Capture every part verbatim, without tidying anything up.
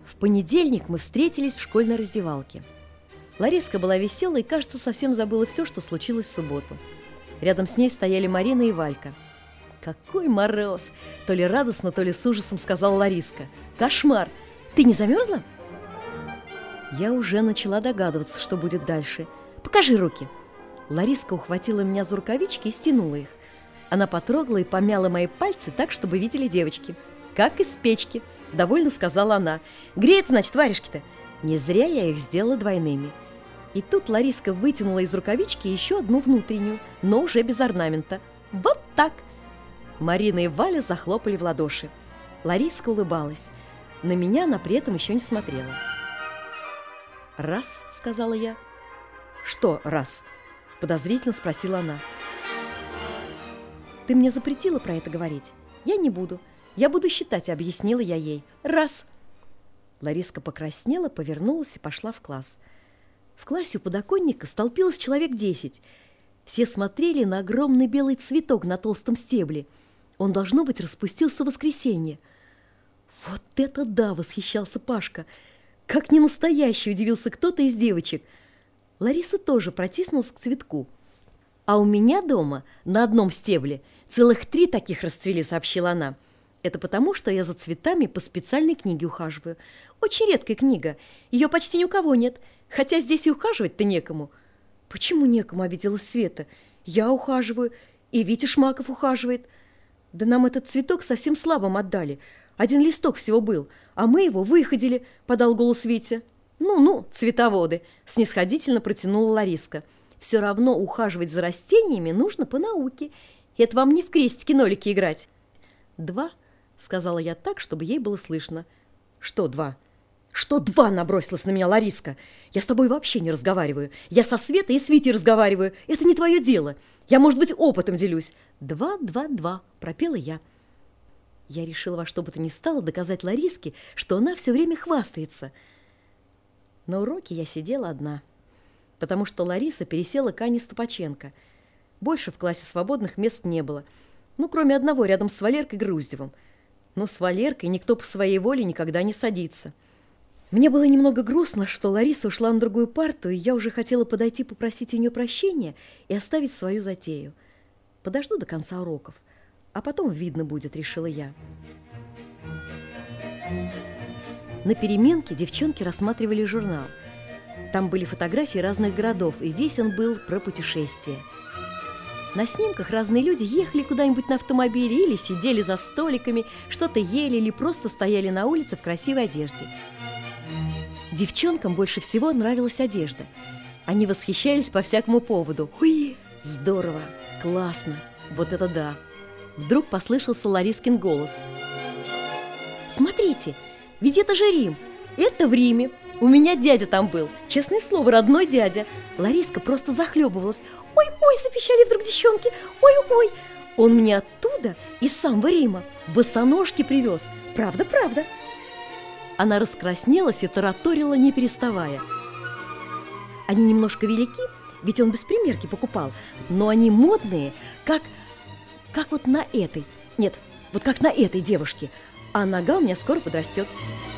В понедельник мы встретились в школьной раздевалке. Лариска была веселой и, кажется, совсем забыла все, что случилось в субботу. Рядом с ней стояли Марина и Валька. «Какой мороз!» – то ли радостно, то ли с ужасом сказала Лариска. «Кошмар! Ты не замерзла?» Я уже начала догадываться, что будет дальше. «Покажи руки!» Лариска ухватила меня за рукавички и стянула их. Она потрогала и помяла мои пальцы так, чтобы видели девочки. «Как из печки!» – довольно сказала она. «Греет, значит, варежки-то!» Не зря я их сделала двойными. И тут Лариска вытянула из рукавички еще одну внутреннюю, но уже без орнамента. «Вот так!» Марина и Валя захлопали в ладоши. Лариска улыбалась. На меня она при этом еще не смотрела. «Раз», — сказала я. «Что раз?» — подозрительно спросила она. «Ты мне запретила про это говорить. Я не буду. Я буду считать», — объяснила я ей. «Раз». Лариска покраснела, повернулась и пошла в класс. В классе у подоконника столпилось человек десять. Все смотрели на огромный белый цветок на толстом стебле. Он, должно быть, распустился в воскресенье. «Вот это да!» — восхищался Пашка. «Как не настоящий!» — удивился кто-то из девочек. Лариса тоже протиснулась к цветку. «А у меня дома на одном стебле целых три таких расцвели», — сообщила она. «Это потому, что я за цветами по специальной книге ухаживаю. Очень редкая книга, ее почти ни у кого нет, хотя здесь и ухаживать-то некому». «Почему некому?» — обиделась Света. «Я ухаживаю, и Витя Шмаков ухаживает». «Да нам этот цветок совсем слабым отдали. Один листок всего был, а мы его выходили», — подал голос Витя. «Ну-ну, цветоводы», — снисходительно протянула Лариска. «Все равно ухаживать за растениями нужно по науке. Это вам не в крестики-нолики играть». «Два», — сказала я так, чтобы ей было слышно. «Что два?» «Что два?» — набросилась на меня Лариска. «Я с тобой вообще не разговариваю. Я со Светой и с Витей разговариваю. Это не твое дело. Я, может быть, опытом делюсь». «Два, два, два», — пропела я. Я решила во что бы то ни стало доказать Лариске, что она все время хвастается. На уроке я сидела одна, потому что Лариса пересела к Ане Ступаченко. Больше в классе свободных мест не было. Ну, кроме одного рядом с Валеркой Груздевым. Но с Валеркой никто по своей воле никогда не садится. Мне было немного грустно, что Лариса ушла на другую парту, и я уже хотела подойти попросить у нее прощения и оставить свою затею. Подожду до конца уроков, а потом видно будет, решила я. На переменке девчонки рассматривали журнал. Там были фотографии разных городов, и весь он был про путешествия. На снимках разные люди ехали куда-нибудь на автомобиле или сидели за столиками, что-то ели или просто стояли на улице в красивой одежде. Девчонкам больше всего нравилась одежда. Они восхищались по всякому поводу. «Ой, здорово! Классно! Вот это да!» Вдруг послышался Ларискин голос. «Смотрите, ведь это же Рим! Это в Риме! У меня дядя там был! Честное слово, родной дядя!» Лариска просто захлебывалась. «Ой-ой!» – запищали вдруг девчонки. «Ой-ой! Он мне оттуда, из самого Рима, босоножки привез! Правда-правда!» Она раскраснелась и тараторила, не переставая. Они немножко велики, ведь он без примерки покупал, но они модные, как, как вот на этой. Нет, вот как на этой девушке. А нога у меня скоро подрастет.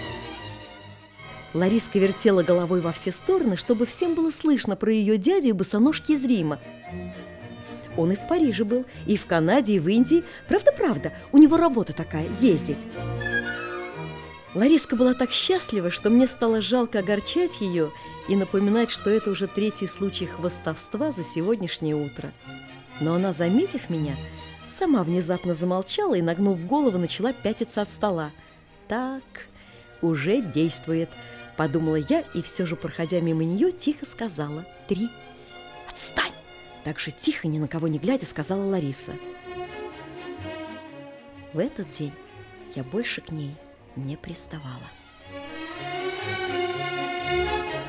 Лариска вертела головой во все стороны, чтобы всем было слышно про ее дядю и босоножки из Рима. Он и в Париже был, и в Канаде, и в Индии. Правда-правда, у него работа такая – ездить. Лариска была так счастлива, что мне стало жалко огорчать ее и напоминать, что это уже третий случай хвастовства за сегодняшнее утро. Но она, заметив меня, сама внезапно замолчала и, нагнув голову, начала пятиться от стола. «Так, уже действует», – подумала я, и все же, проходя мимо нее, тихо сказала «три». «Отстань!» – так же тихо, ни на кого не глядя, сказала Лариса. В этот день я больше к ней не приставала.